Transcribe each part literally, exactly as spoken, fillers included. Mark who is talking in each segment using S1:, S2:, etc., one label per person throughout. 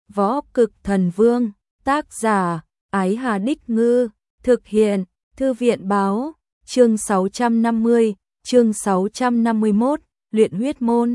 S1: Võ Cực Thần Vương, tác giả, Ái Hà Đích Ngư, thực hiện, Thư viện báo, chương sáu trăm năm mươi, chương sáu trăm năm mươi mốt, luyện huyết môn.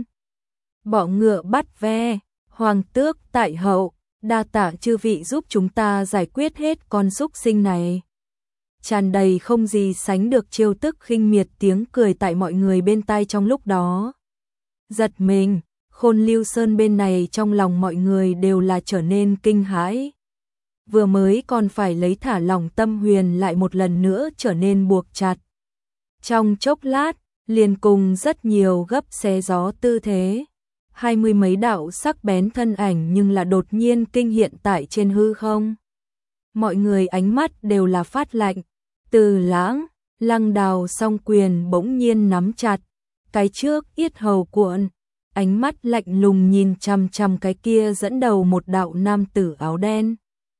S1: Bọ ngựa bắt ve, hoàng tước tại hậu, đa tạ chư vị giúp chúng ta giải quyết hết con súc sinh này. Tràn đầy không gì sánh được trêu tức khinh miệt tiếng cười tại mọi người bên tai trong lúc đó. Giật mình, Khôn Lưu Sơn bên này trong lòng mọi người đều là trở nên kinh hãi. Vừa mới còn phải lấy thả lỏng tâm huyền lại một lần nữa trở nên buộc chặt. Trong chốc lát, liền cùng rất nhiều gấp xé gió tư thế. Hai mươi mấy đạo sắc bén thân ảnh nhưng là đột nhiên kinh hiện tại trên hư không. Mọi người ánh mắt đều là phát lạnh. Từ Lãng, Lăng Đào song quyền bỗng nhiên nắm chặt. Cái trước yết hầu cuộn. Ánh mắt lạnh lùng nhìn chằm chằm cái kia dẫn đầu một đạo nam tử áo đen.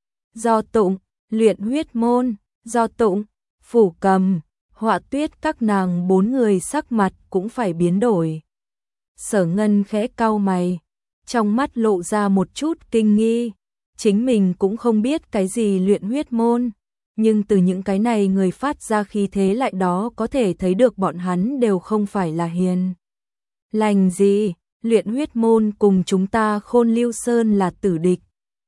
S1: Do Tụng, luyện huyết môn, Do Tụng, Phủ Cầm, Họa Tuyết các nàng bốn người sắc mặt cũng phải biến đổi. Sở Ngân khẽ cau mày, trong mắt lộ ra một chút kinh nghi. Chính mình cũng không biết cái gì luyện huyết môn, nhưng từ những cái này người phát ra khí thế lại đó có thể thấy được bọn hắn đều không phải là hiền lành gì. Luyện huyết môn cùng chúng ta Khôn Lưu Sơn là tử địch.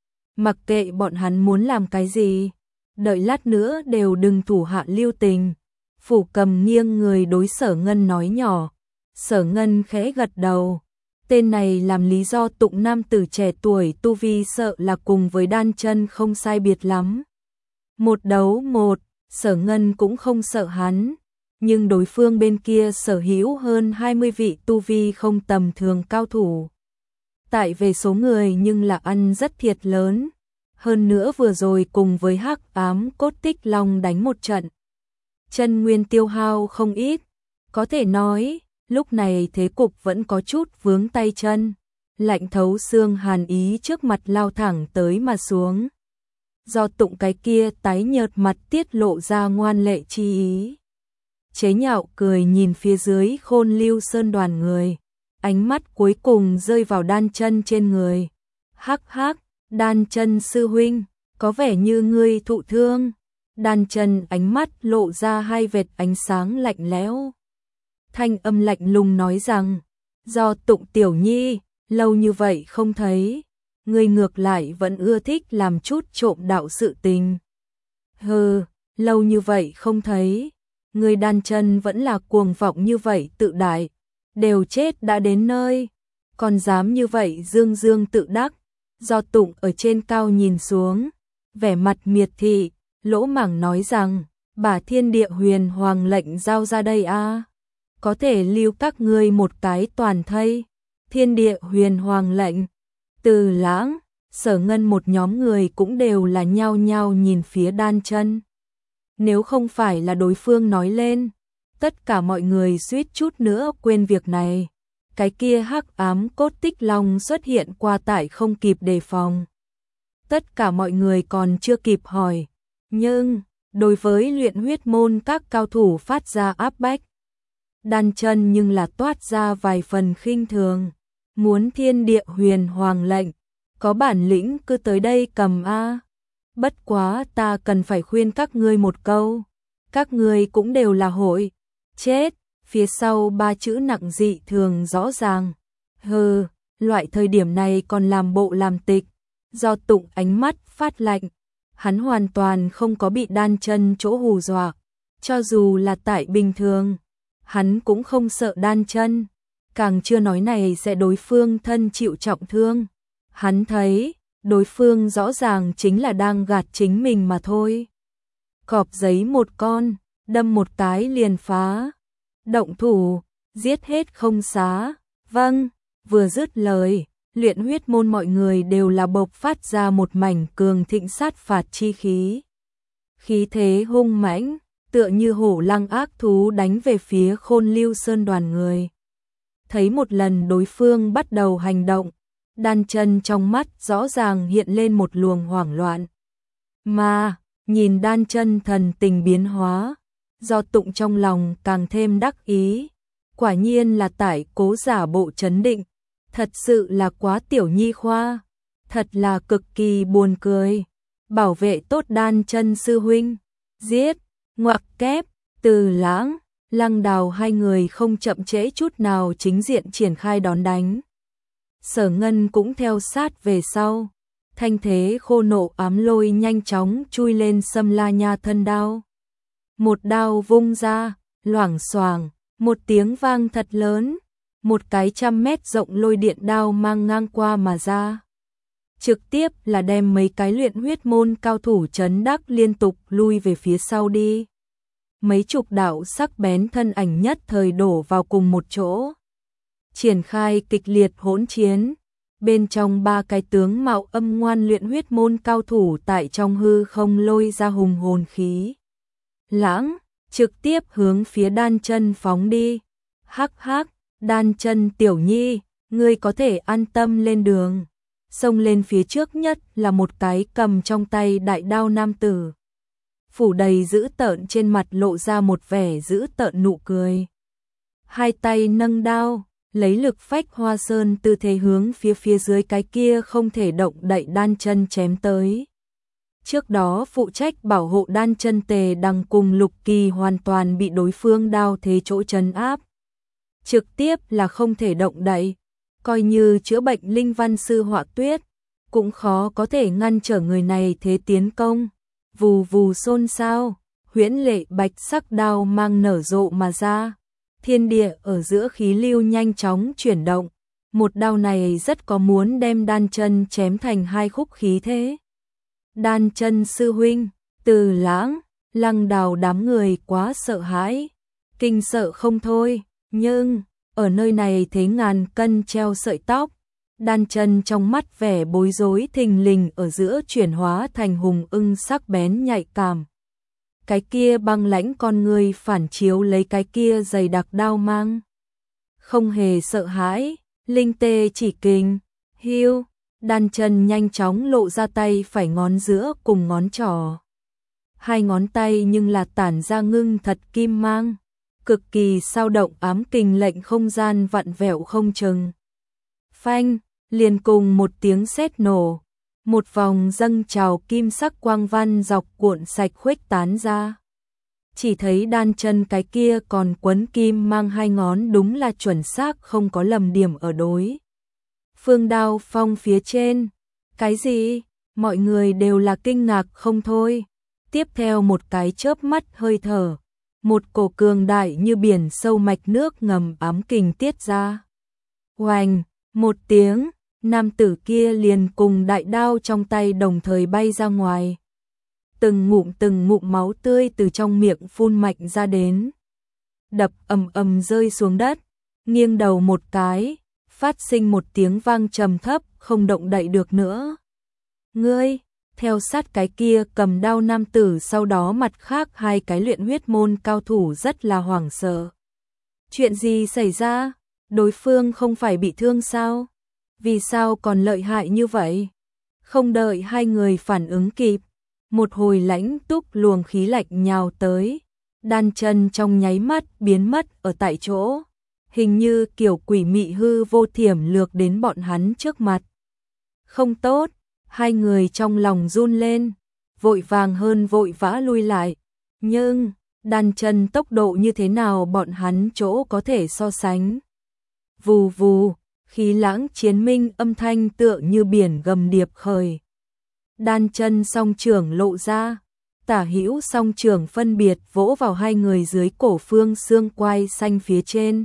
S1: Mặc kệ bọn hắn muốn làm cái gì, đợi lát nữa đều đừng thủ hạ lưu tình. Phủ Cầm nghiêng người đối Sở Ngân nói nhỏ. Sở Ngân khẽ gật đầu. Tên này làm lý do Tụng nam tử trẻ tuổi tu vi sợ là cùng với Đan Chân không sai biệt lắm. Một đấu một, Sở Ngân cũng không sợ hắn. Nhưng đối phương bên kia sở hữu hơn hai mươi vị tu vi không tầm thường cao thủ. Tại về số người nhưng là ăn rất thiệt lớn. Hơn nữa vừa rồi cùng với Hắc Ám Cốt Tích Long đánh một trận. Chân nguyên tiêu hao không ít. Có thể nói, lúc này thế cục vẫn có chút vướng tay chân. Lạnh thấu xương hàn ý trước mặt lao thẳng tới mà xuống. Do Tụng cái kia tái nhợt mặt tiết lộ ra ngoan lệ chi ý. Chế nhạo cười nhìn phía dưới Khôn Lưu Sơn đoàn người. Ánh mắt cuối cùng rơi vào Đan Chân trên người. Hắc hắc, Đan Chân sư huynh, có vẻ như ngươi thụ thương. Đan Chân ánh mắt lộ ra hai vệt ánh sáng lạnh lẽo. Thanh âm lạnh lùng nói rằng, Do Tụng tiểu nhi, lâu như vậy không thấy. Ngươi ngược lại vẫn ưa thích làm chút trộm đạo sự tình. Hừ, lâu như vậy không thấy. Người Đan Chân vẫn là cuồng vọng như vậy tự đại, đều chết đã đến nơi, còn dám như vậy dương dương tự đắc. Do Tụng ở trên cao nhìn xuống, vẻ mặt miệt thị, lỗ mảng nói rằng, bả thiên địa huyền hoàng lệnh giao ra đây a, có thể lưu các ngươi một cái toàn thây. Thiên địa huyền hoàng lệnh. Từ Lãng, Sở Ngân một nhóm người cũng đều là nhao nhao nhìn phía Đan Chân. Nếu không phải là đối phương nói lên, tất cả mọi người suýt chút nữa quên việc này. Cái kia Hắc Ám Cốt Tích Long xuất hiện qua tại không kịp đề phòng. Tất cả mọi người còn chưa kịp hỏi, nhưng đối với luyện huyết môn các cao thủ phát ra áp bách, Đan Chân nhưng là toát ra vài phần khinh thường. Muốn thiên địa huyền hoàng lệnh, có bản lĩnh cứ tới đây cầm a. Bất quá ta cần phải khuyên các ngươi một câu, các ngươi cũng đều là hội chết. Phía sau ba chữ nặng dị thường rõ ràng. Hừ, loại thời điểm này còn làm bộ làm tịch. Do Tụng ánh mắt phát lạnh, hắn hoàn toàn không có bị Đan Chân chỗ hù dọa. Cho dù là tại bình thường, hắn cũng không sợ Đan Chân, càng chưa nói này sẽ đối phương thân chịu trọng thương. Hắn thấy, đối phương rõ ràng chính là đang gạt chính mình mà thôi. Cọp giấy một con, đâm một cái liền phá. Động thủ, giết hết không xá. Vâng, vừa dứt lời, luyện huyết môn mọi người đều là bộc phát ra một mảnh cường thịnh sát phạt chi khí. Khí thế hung mãnh, tựa như hổ lăng ác thú đánh về phía Khôn Lưu Sơn đoàn người. Thấy một lần đối phương bắt đầu hành động, Đan Chân trong mắt rõ ràng hiện lên một luồng hoảng loạn. Mà, nhìn Đan Chân thần tình biến hóa, Do Tụng trong lòng càng thêm đắc ý. Quả nhiên là tại cố giả bộ trấn định, thật sự là quá tiểu nhi khoa. thật là cực kỳ buồn cười. Bảo vệ tốt Đan Chân sư huynh, giết, ngoặc kép, Từ Lãng, Lăng Đào hai người không chậm trễ chút nào chính diện triển khai đón đánh. Sở Ngân cũng theo sát về sau, thanh thế khô nộ ám lôi nhanh chóng chui lên Sâm La Nha thân đao. Một đao vung ra, loảng xoảng, một tiếng vang thật lớn, một cái trăm mét rộng lôi điện đao mang ngang qua mà ra. Trực tiếp là đem mấy cái luyện huyết môn cao thủ trấn đắc liên tục lui về phía sau đi. Mấy chục đạo sắc bén thân ảnh nhất thời đổ vào cùng một chỗ. Triển khai kịch liệt hỗn chiến. Bên trong ba cái tướng mạo âm ngoan luyện huyết môn cao thủ tại trong hư không lôi ra hùng hồn khí. Lãng, trực tiếp hướng phía Đan Chân phóng đi. Hắc hắc, Đan Chân tiểu nhi, ngươi có thể an tâm lên đường. Xông lên phía trước nhất là một cái cầm trong tay đại đao nam tử. Phủ đầy dữ tợn trên mặt lộ ra một vẻ dữ tợn nụ cười. Hai tay nâng đao, lấy lực phách hoa sơn tư thế hướng phía phía dưới cái kia không thể động đậy Đan Chân chém tới. Trước đó phụ trách bảo hộ Đan Chân Tề Đằng cùng Lục Kỳ hoàn toàn bị đối phương đao thế chỗ trấn áp. Trực tiếp là không thể động đậy, coi như chữa bệnh linh văn sư Họa Tuyết, cũng khó có thể ngăn trở người này thế tiến công. Vù vù xôn xao, huyễn lệ bạch sắc đao mang nở rộ mà ra. Thiên địa ở giữa khí lưu nhanh chóng chuyển động, một đao này rất có muốn đem Đan Chân chém thành hai khúc khí thế. Đan Chân sư huynh, Từ Lãng, Lăng Đào đám người quá sợ hãi, kinh sợ không thôi, nhưng ở nơi này thế ngàn cân treo sợi tóc, Đan Chân trong mắt vẻ bối rối thình lình ở giữa chuyển hóa thành hùng ưng sắc bén nhạy cảm. Cái kia băng lãnh con người phản chiếu lấy cái kia dày đặc đao mang. Không hề sợ hãi, linh tê chỉ kình, hiu, Đan Chân nhanh chóng lộ ra tay phải ngón giữa cùng ngón trỏ. Hai ngón tay nhưng là tản ra ngưng thật kim mang, cực kỳ sao động ám kình lệnh không gian vặn vẹo không chừng. Phanh, liền cùng một tiếng sét nổ, một vòng dâng trào kim sắc quang văn dọc cuộn sạch khuếch tán ra. Chỉ thấy Đan Chân cái kia còn quấn kim mang hai ngón đúng là chuẩn xác không có lầm điểm ở đối phương đao phong phía trên. Cái gì? Mọi người đều là kinh ngạc không thôi. Tiếp theo một cái chớp mắt hơi thở, một cổ cường đại như biển sâu mạch nước ngầm ám kình tiết ra. Oành, một tiếng, nam tử kia liền cùng đại đao trong tay đồng thời bay ra ngoài. Từng ngụm từng ngụm máu tươi từ trong miệng phun mạnh ra đến. Đập ầm ầm rơi xuống đất, nghiêng đầu một cái, phát sinh một tiếng vang trầm thấp, không động đậy được nữa. Ngươi, theo sát cái kia cầm đao nam tử, sau đó mặt khác hai cái luyện huyết môn cao thủ rất là hoảng sợ. Chuyện gì xảy ra? Đối phương không phải bị thương sao? Vì sao còn lợi hại như vậy? Không đợi hai người phản ứng kịp, một hồi lãnh túc luồng khí lạnh nhào tới. Đan Chân trong nháy mắt biến mất ở tại chỗ, hình như kiểu quỷ mị hư vô thiểm lược đến bọn hắn trước mặt. Không tốt, hai người trong lòng run lên, vội vàng hơn vội vã lui lại. Nhưng, Đan Chân tốc độ như thế nào bọn hắn chỗ có thể so sánh. Vù vù, khí lãng chiến minh âm thanh tựa như biển gầm điệp khởi. Đan Chân song trưởng lộ ra, tả hữu song trưởng phân biệt vỗ vào hai người dưới cổ phương xương quai xanh phía trên.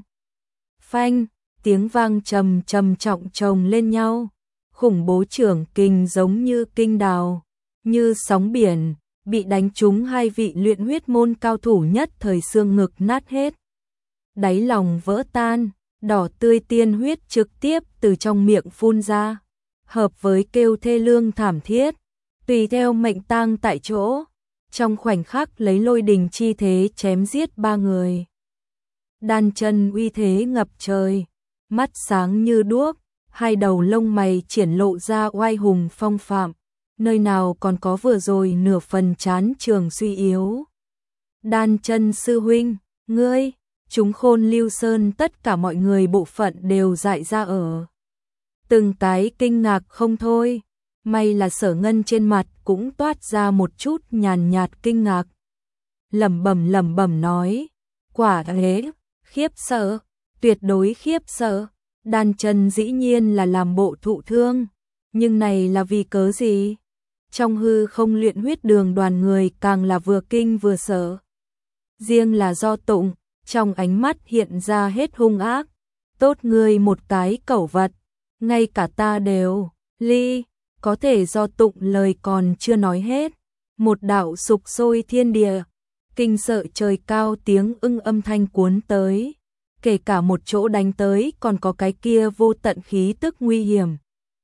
S1: Phanh, tiếng vang trầm trầm trọng chồng lên nhau, khủng bố trưởng kình giống như kinh đào, như sóng biển, bị đánh trúng hai vị luyện huyết môn cao thủ nhất thời xương ngực nát hết. Đáy lòng vỡ tan, đỏ tươi tiên huyết trực tiếp từ trong miệng phun ra, hợp với kêu thê lương thảm thiết, tùy theo mệnh tang tại chỗ, trong khoảnh khắc lấy lôi đình chi thế chém giết ba người. Đan Chân uy thế ngập trời, mắt sáng như đuốc, hai đầu lông mày triển lộ ra oai hùng phong phạm, nơi nào còn có vừa rồi nửa phần chán trường suy yếu. Đan Chân sư huynh, ngươi, chúng Khôn Lưu Sơn tất cả mọi người bộ phận đều dại ra ở. Từng cái kinh ngạc không thôi, May là Sở Ngân trên mặt cũng toát ra một chút nhàn nhạt kinh ngạc. Lẩm bẩm lẩm bẩm nói, quả thế, khiếp sợ, tuyệt đối khiếp sợ, đan chân dĩ nhiên là làm bộ thụ thương, nhưng này là vì cớ gì? Trong hư không luyện huyết đường đoàn người càng là vừa kinh vừa sợ. Riêng là Do Tụng, trong ánh mắt hiện ra hết hung ác, tốt ngươi một cái cẩu vật, ngay cả ta đều, ly, có thể Do Tụng lời còn chưa nói hết, một đạo sục sôi thiên địa, kinh sợ trời cao tiếng ưng âm thanh cuốn tới, kể cả một chỗ đánh tới còn có cái kia vô tận khí tức nguy hiểm.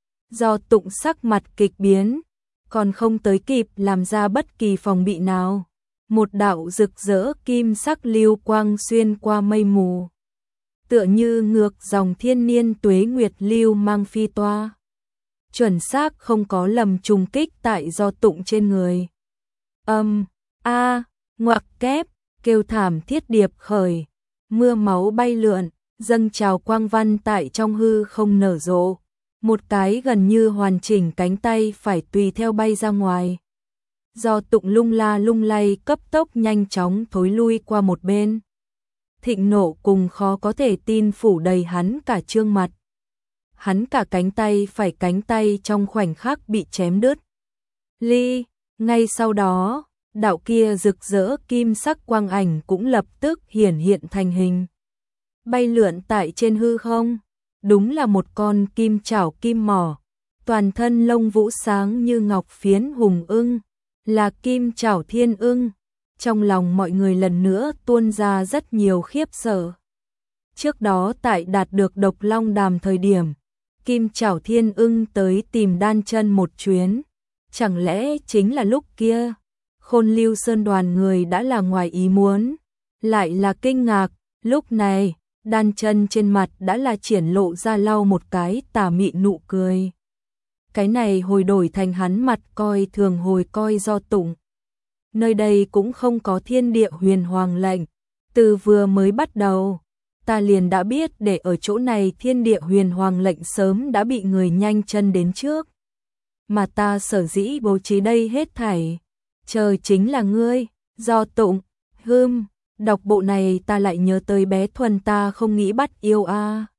S1: Do Tụng sắc mặt kịch biến, còn không tới kịp làm ra bất kỳ phòng bị nào. Một đạo rực rỡ kim sắc lưu quang xuyên qua mây mù. Tựa như ngược dòng thiên niên tuế nguyệt lưu mang phi toa. Chuẩn xác không có lầm trùng kích tại Do Tụng trên người. Âm, a, ngoặc kép, kêu thảm thiết điệp khởi. Mưa máu bay lượn, dâng trào quang văn tại trong hư không nở rộ. Một cái gần như hoàn chỉnh cánh tay phải tùy theo bay ra ngoài. Do Tụng lung la lung lay cấp tốc nhanh chóng thối lui qua một bên. Thịnh nộ cùng khó có thể tin phủ đầy hắn cả trương mặt. Hắn cả cánh tay phải cánh tay trong khoảnh khắc bị chém đứt. Ly, ngay sau đó, đạo kia rực rỡ kim sắc quang ảnh cũng lập tức hiển hiện thành hình. Bay lượn tại trên hư không, đúng là một con kim chảo kim mỏ, toàn thân lông vũ sáng như ngọc phiến hùng ưng, là kim chảo thiên ưng. Trong lòng mọi người lần nữa tuôn ra rất nhiều khiếp sợ. Trước đó tại đạt được độc long đàm thời điểm, kim chảo thiên ưng tới tìm đan chân một chuyến, chẳng lẽ chính là lúc kia, Khôn Lưu Sơn đoàn người đã là ngoài ý muốn, lại là kinh ngạc, lúc này, đan chân trên mặt đã là triển lộ ra lau một cái tà mị nụ cười. Cái này hồi đổi thành hắn mặt coi thường hồi coi Do Tụng. Nơi đây cũng không có thiên địa huyền hoàng lệnh, từ vừa mới bắt đầu, ta liền đã biết để ở chỗ này thiên địa huyền hoàng lệnh sớm đã bị người nhanh chân đến trước. Mà ta sở dĩ bố trí đây hết thảy, chờ chính là ngươi, Do Tụng, hưm, đọc bộ này ta lại nhớ tới bé Thuần ta không nghĩ bắt yêu a.